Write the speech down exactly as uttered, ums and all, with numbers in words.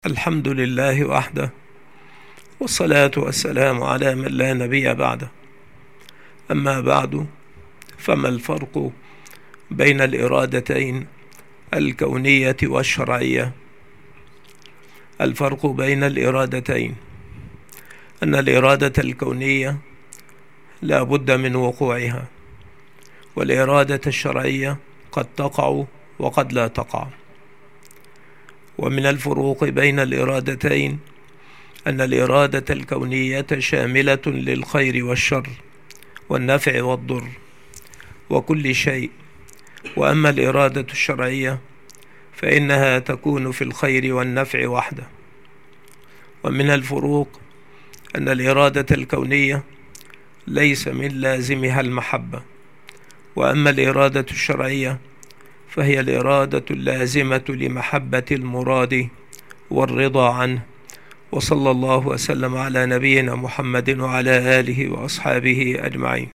الحمد لله وحده، والصلاة والسلام على من لا نبي بعده. أما بعد، فما الفرق بين الإرادتين الكونية والشرعية؟ الفرق بين الإرادتين أن الإرادة الكونية لا بد من وقوعها، والإرادة الشرعية قد تقع وقد لا تقع. ومن الفروق بين الإرادتين أن الإرادة الكونية شاملة للخير والشر والنفع والضر وكل شيء، وأما الإرادة الشرعية فإنها تكون في الخير والنفع وحده. ومن الفروق أن الإرادة الكونية ليس من لازمها المحبة، وأما الإرادة الشرعية فهي الإرادة اللازمة لمحبة المراد والرضا عنه. وصلى الله وسلم على نبينا محمد وعلى آله وأصحابه أجمعين.